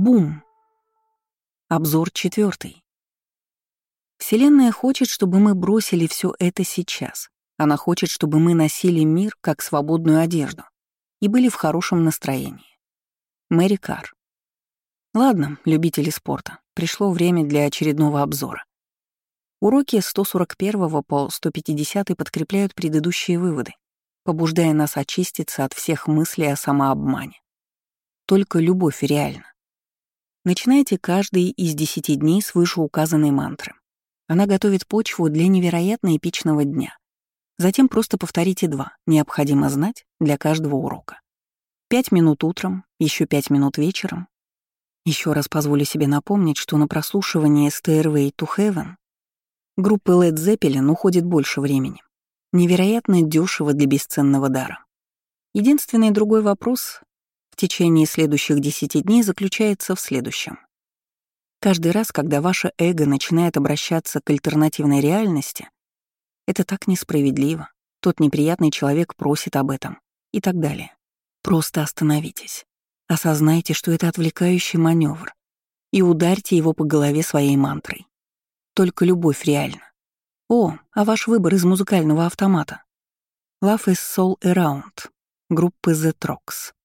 Бум! Обзор 4. Вселенная хочет, чтобы мы бросили все это сейчас. Она хочет, чтобы мы носили мир как свободную одежду и были в хорошем настроении. Мэри Карр. Ладно, любители спорта, пришло время для очередного обзора. Уроки с 141 по 150 подкрепляют предыдущие выводы, побуждая нас очиститься от всех мыслей о самообмане. Только любовь реальна. Начинайте каждый из 10 дней с вышеуказанной мантры. Она готовит почву для невероятно эпичного дня. Затем просто повторите 2, необходимо знать для каждого урока. 5 минут утром, еще 5 минут вечером. Еще раз позволю себе напомнить, что на прослушивание Stairway to Heaven группы Led Zeppelin уходит больше времени. Невероятно дешево для бесценного дара. Единственный другой вопрос в течение следующих 10 дней заключается в следующем. Каждый раз, когда ваше эго начинает обращаться к альтернативной реальности, это так несправедливо, тот неприятный человек просит об этом и так далее. Просто остановитесь. Осознайте, что это отвлекающий маневр, и ударьте его по голове своей мантрой. Только любовь реальна. О, а ваш выбор из музыкального автомата. Love is All Around, группы The Trogs.